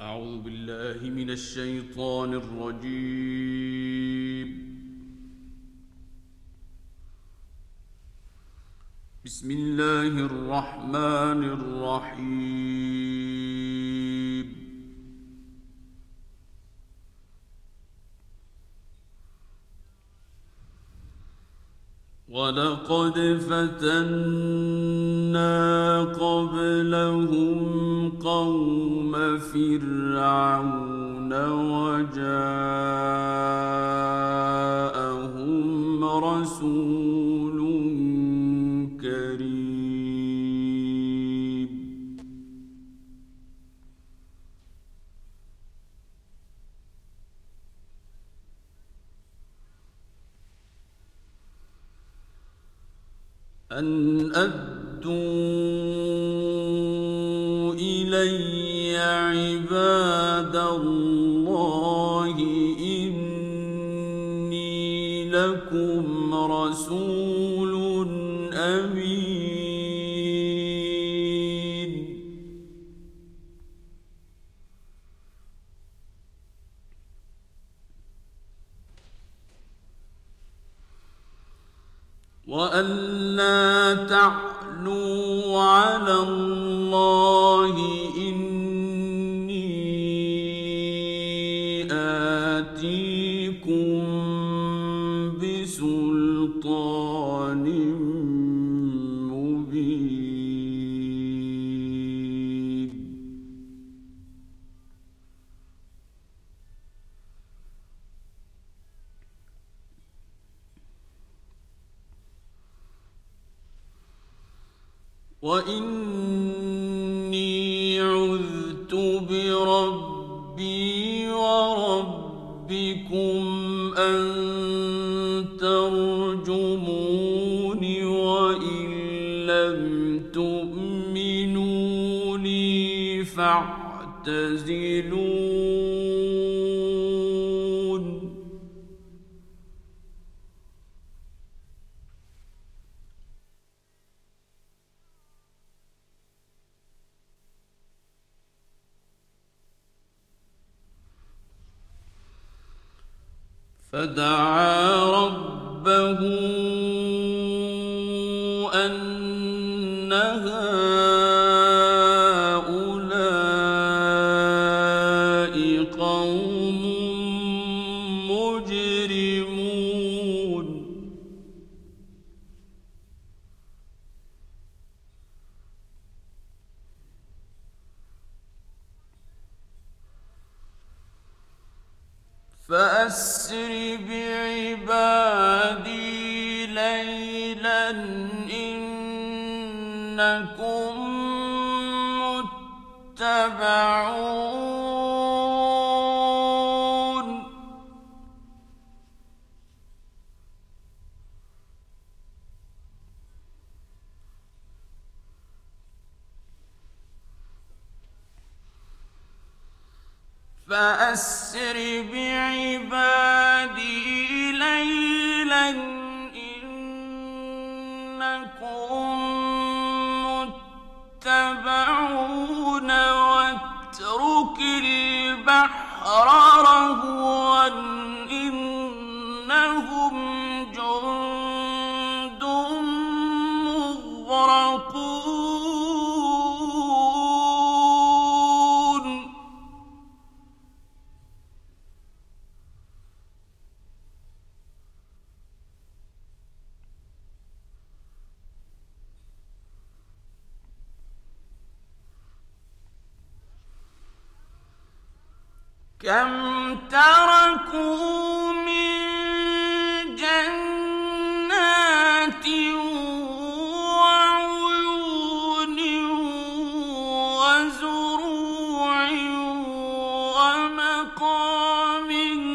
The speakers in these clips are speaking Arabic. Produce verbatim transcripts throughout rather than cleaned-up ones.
أعوذ بالله من الشيطان الرجيم. بسم الله الرحمن الرحيم. ولقد فتنا قبلهم قوم فرعون وجاءهم رسول كريم. أن أدوا إلي عباد الله إني لكم رسول أمين. وأن لا تعلوا على الله إني آتيكم بسلطان مبين. وإني عذت بربي وربكم أن ترجمون وإن لم تؤمنوا لي فاعتزلون. فدعا ربه أن هؤلاء قوم مجرمون. فأسر بعبادي ليلا إنكم متبعون. فأسر بعبادي ليلا إنكم متبعون واترك البحر رهوا إنهم جند مغرقون. كم تركوا من جنات وعيون وزروع ومقام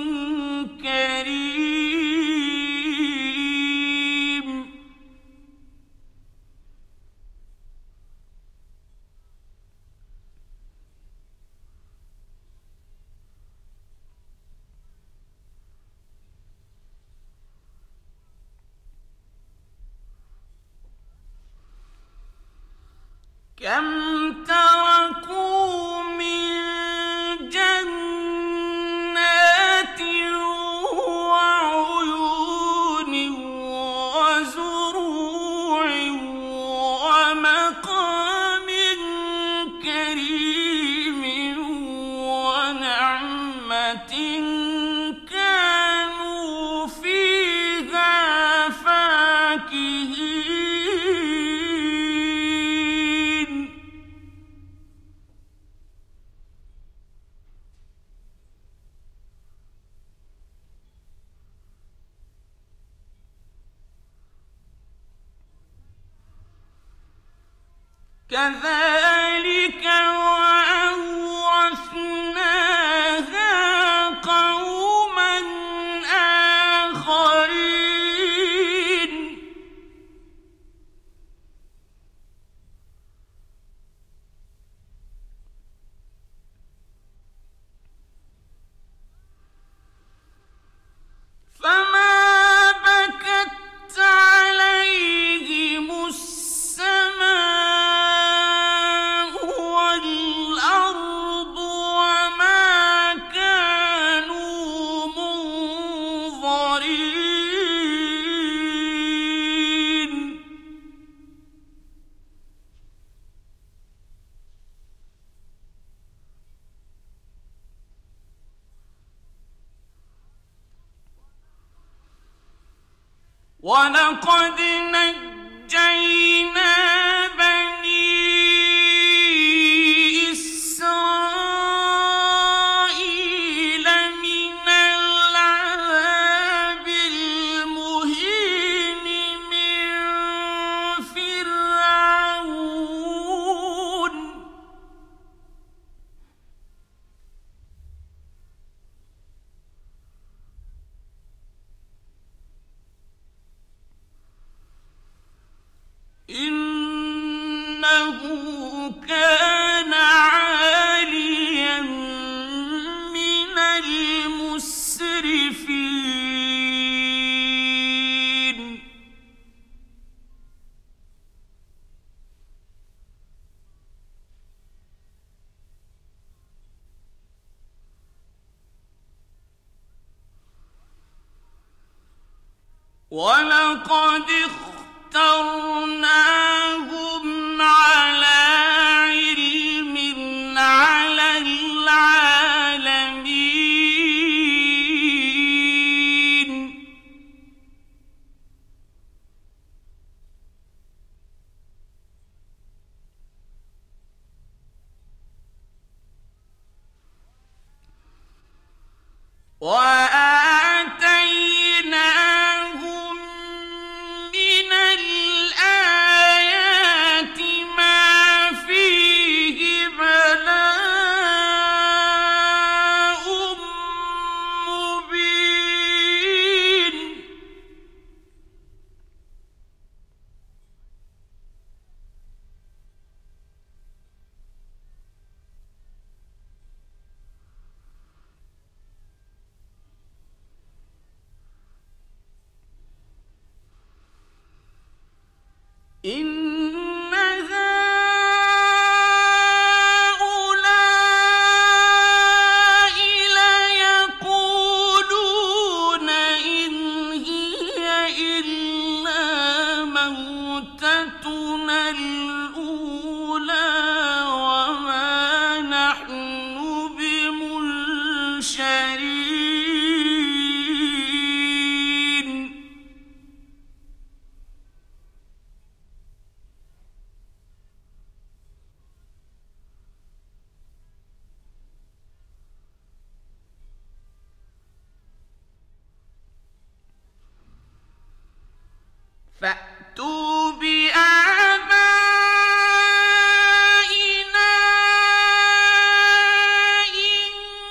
كريم. كم تركوا من كذلك وأورثناها قوما آخرين فما بكت عليهم السماء والأرض وما كانوا منظرين ولقد نجينا بني إسرائيل من العذاب المهين من فرعون إنه كان عاليا من المسرفين ولقد اخترناهم على علم على العالمين وآتيناهم من الآيات ما فيه بلاء مبين إن هؤلاء ليقولون إن هي إلا موتتنا الأولى وما نحن بمنشرين فأتوا بآبائنا إن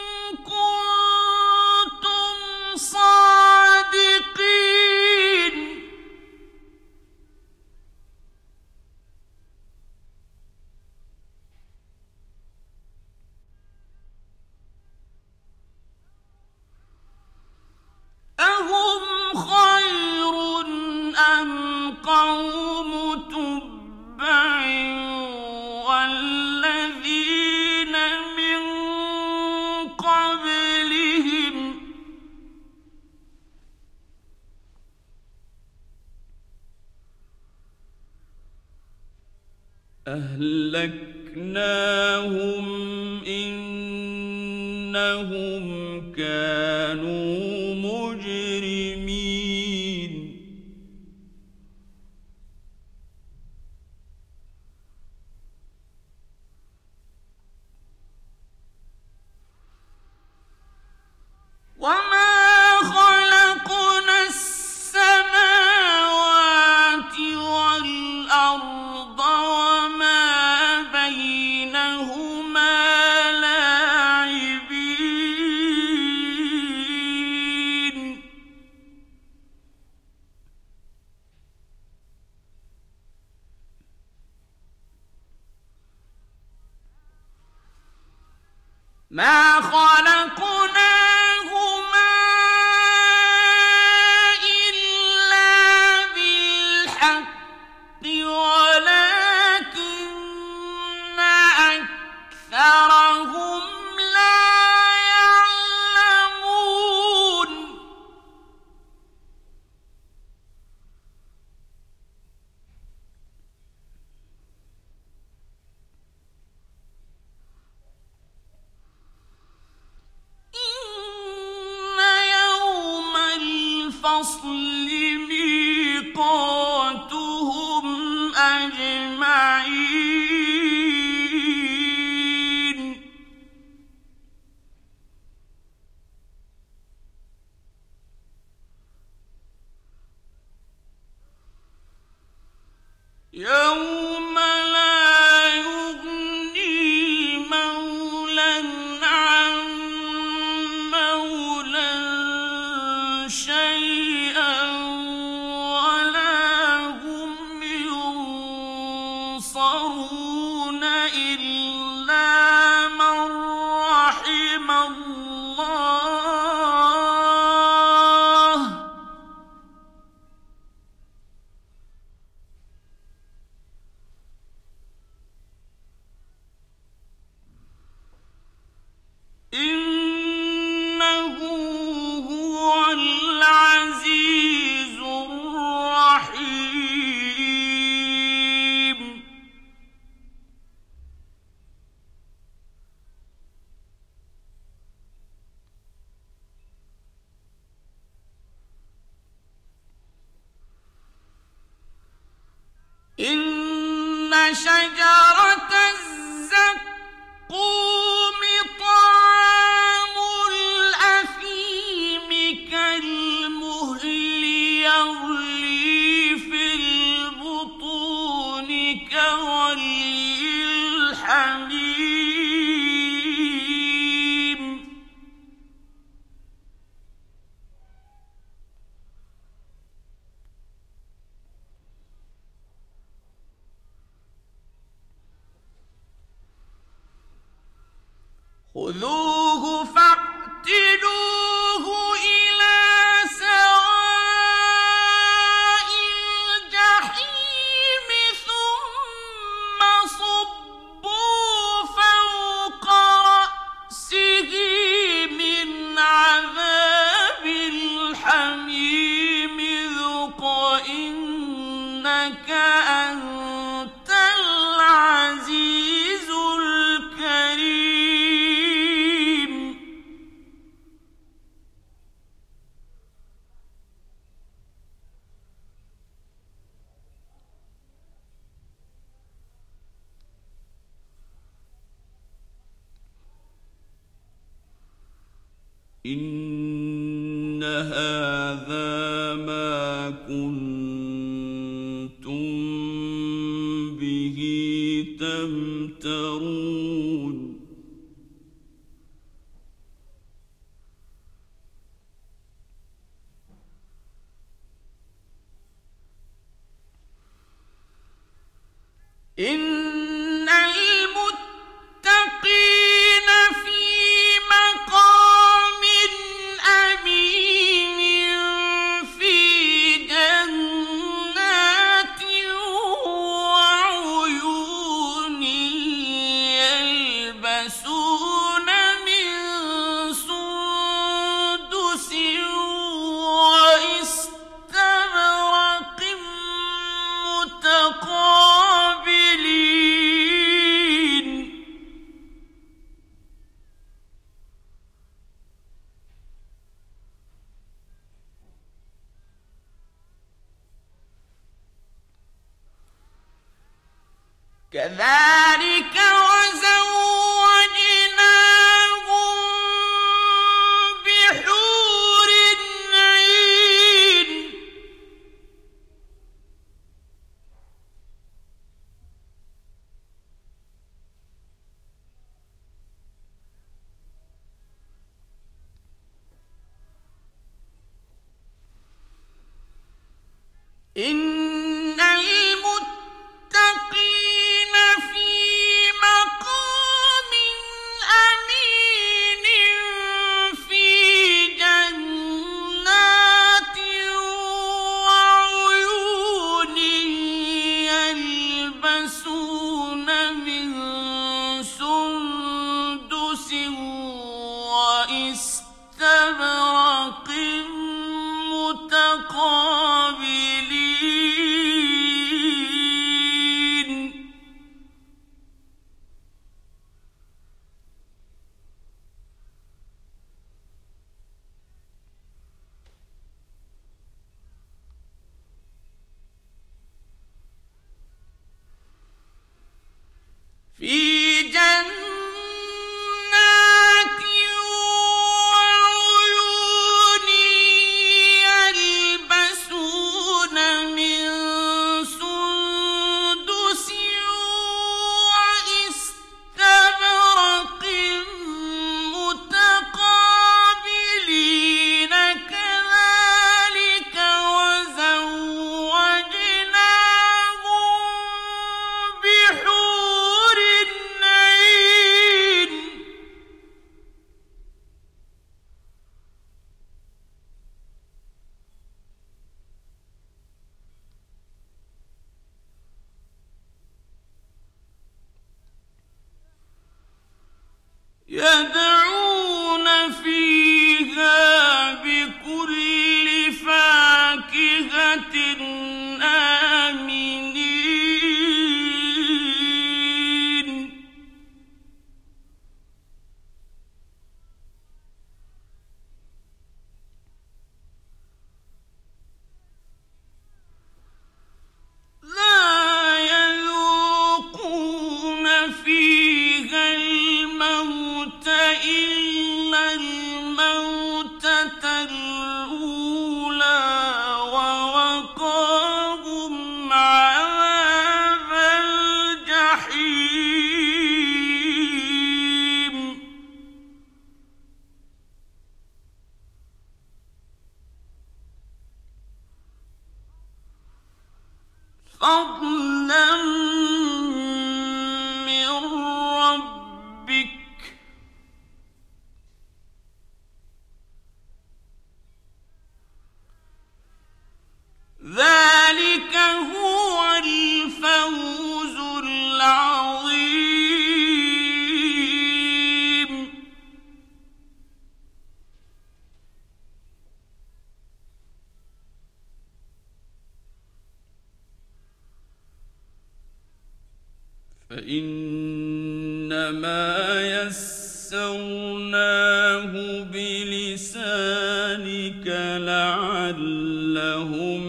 كنتم صادقين أهم خير أم قوم تبع والذين من قبلهم أهلكناهم إنهم كانوا مجرمين وما خلقنا السماوات والأرض وما ما خلقناهما إلا بالحق ولكن أكثرهم لا يعلمون إن يوم الفصل ميقاتهم أجمعين يوم لا يغني مولى عن مولى شيئا ولا هم ينصرون إلا من رحم الله إنه هو العزيز الرحيم إن شجرة الزقوم طعام الأثيم كالمهل يغلي في البطون كغلي الحميم خذوه فاعتلوه إلى سواء الجحيم ثم صبوا فوق رأسه من عذاب الحميم ذق إنك أنت العزيز الكريم إن هذا ما كنتم به تمترون إن المتقين في مقام أمين في جنات وعيون يلبسون من سندس واستبرق متقابلين كذلك وزوجناهم بحور عين إن المتقين في مقام أمين فإنما يسرناه بلسانك لعلهم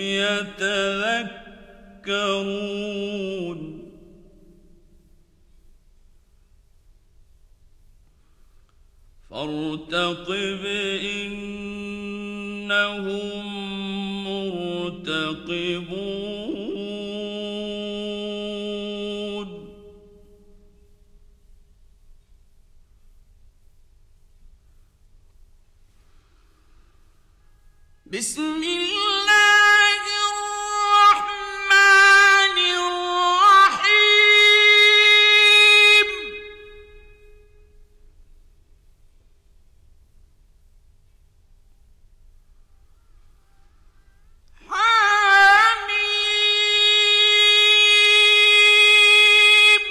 يتذكرون فارتقب إنهم مرتقبون بسم الله الرحمن الرحيم حميم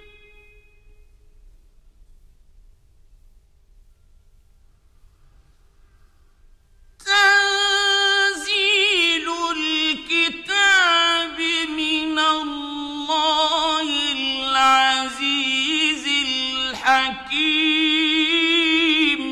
تنزيل الكتاب من الله العزيز الحكيم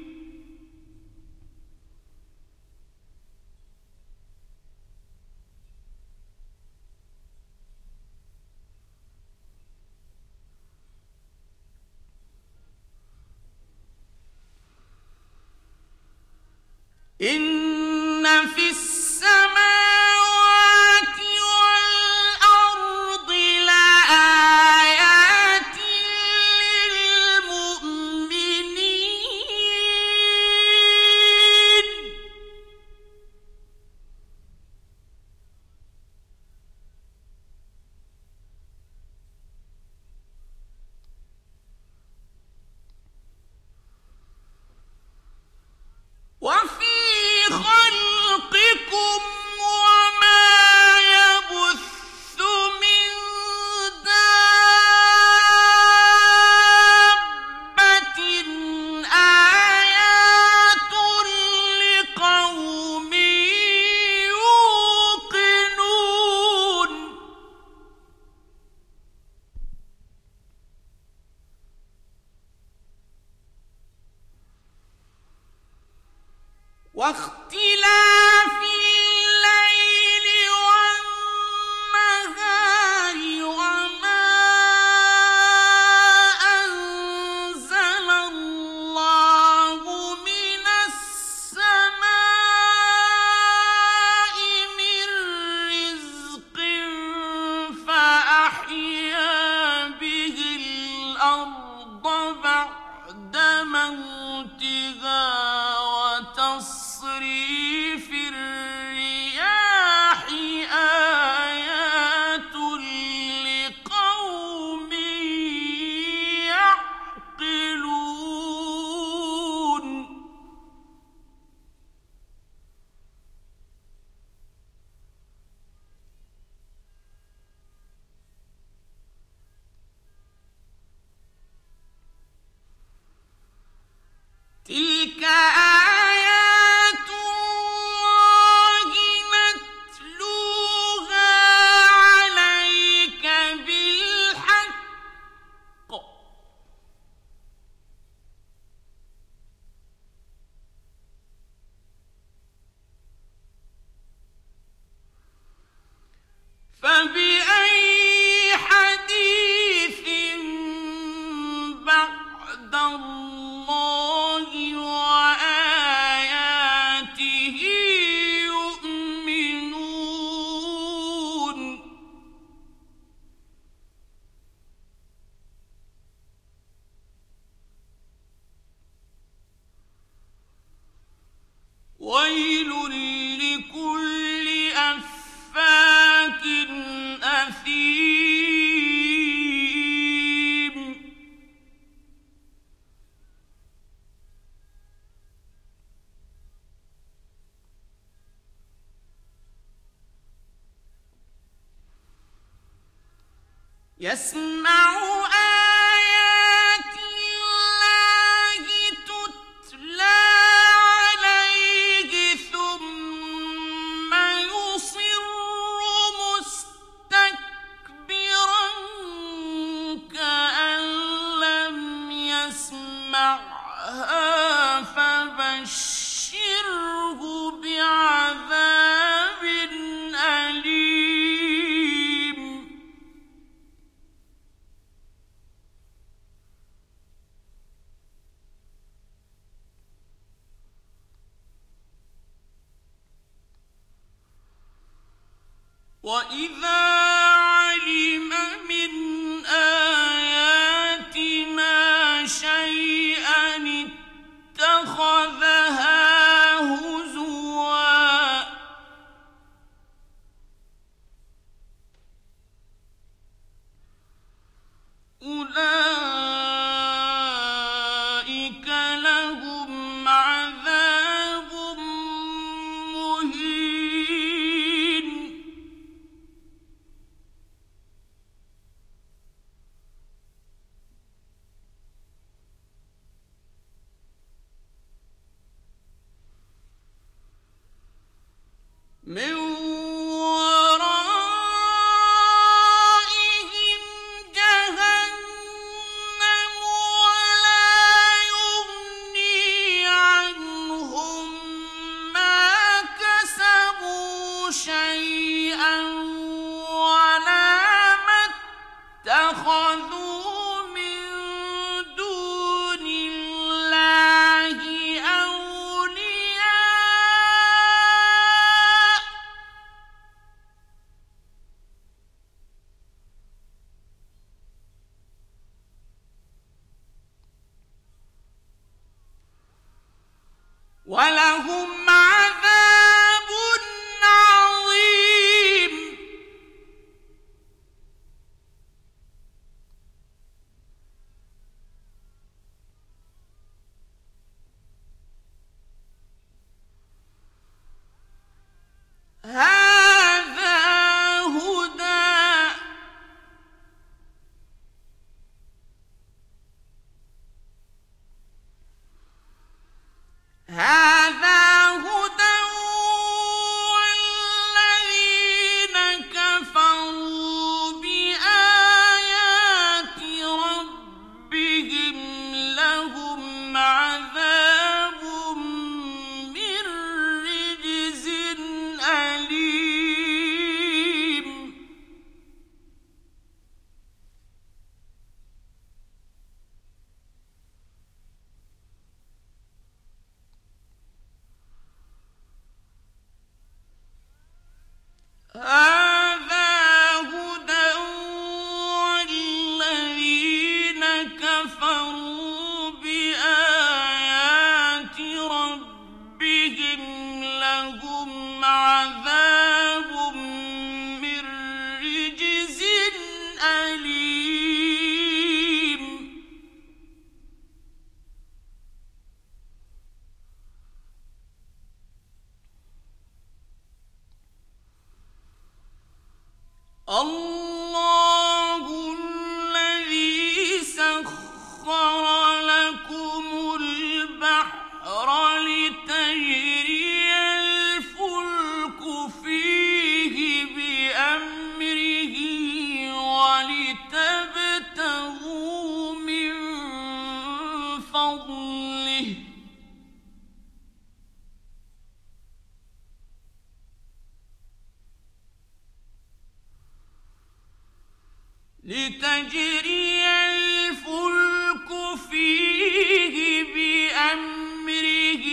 إن في السماوات والأرض لآيات للمؤمنين وفي خلقكم وما يبث من دابة آيات لقوم يوقنون واختلاف الليل والنهار وما أنزل الله من السماء من رزق فأحيا به الأرض بعد موتها وتصريف الرياح آيات لقوم يعقلون تلك آيات الله نتلوها عليك بالحق فبأي حديث بعد الله وآياته يؤمنون ويل لكل أفاك أثيم يسمع آيات الله تتلى عليه ثم يصر مستكبرا كأن فبشره بعذاب أليم. وإذا علم من آياتنا شيئا اتخذها هزوا. أولئك لهم عذاب مهين. من ورائهم جهنم ولا يغني عنهم ما كسبوا شيئا ولا ما اتخذوا من دون الله أولياء. ولهم عذاب عظيم. هذا هدى هذا هدى والذين كفروا بآيات ربهم لهم عذاب من رجز أليم. هذا هدى والذين كفروا بآيات ربهم لهم عذاب من رجز أليم. الله الذي سخر لكم البحر لتجري الفلك فيه بأمره ولتبتغوا من فضله لتجري الفلك فيه بأمره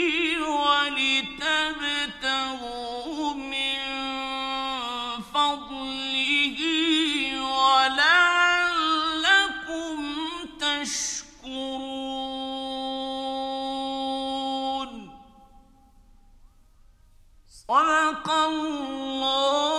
ولتبتغوا من فضله ولعلكم تشكرون. صدق الله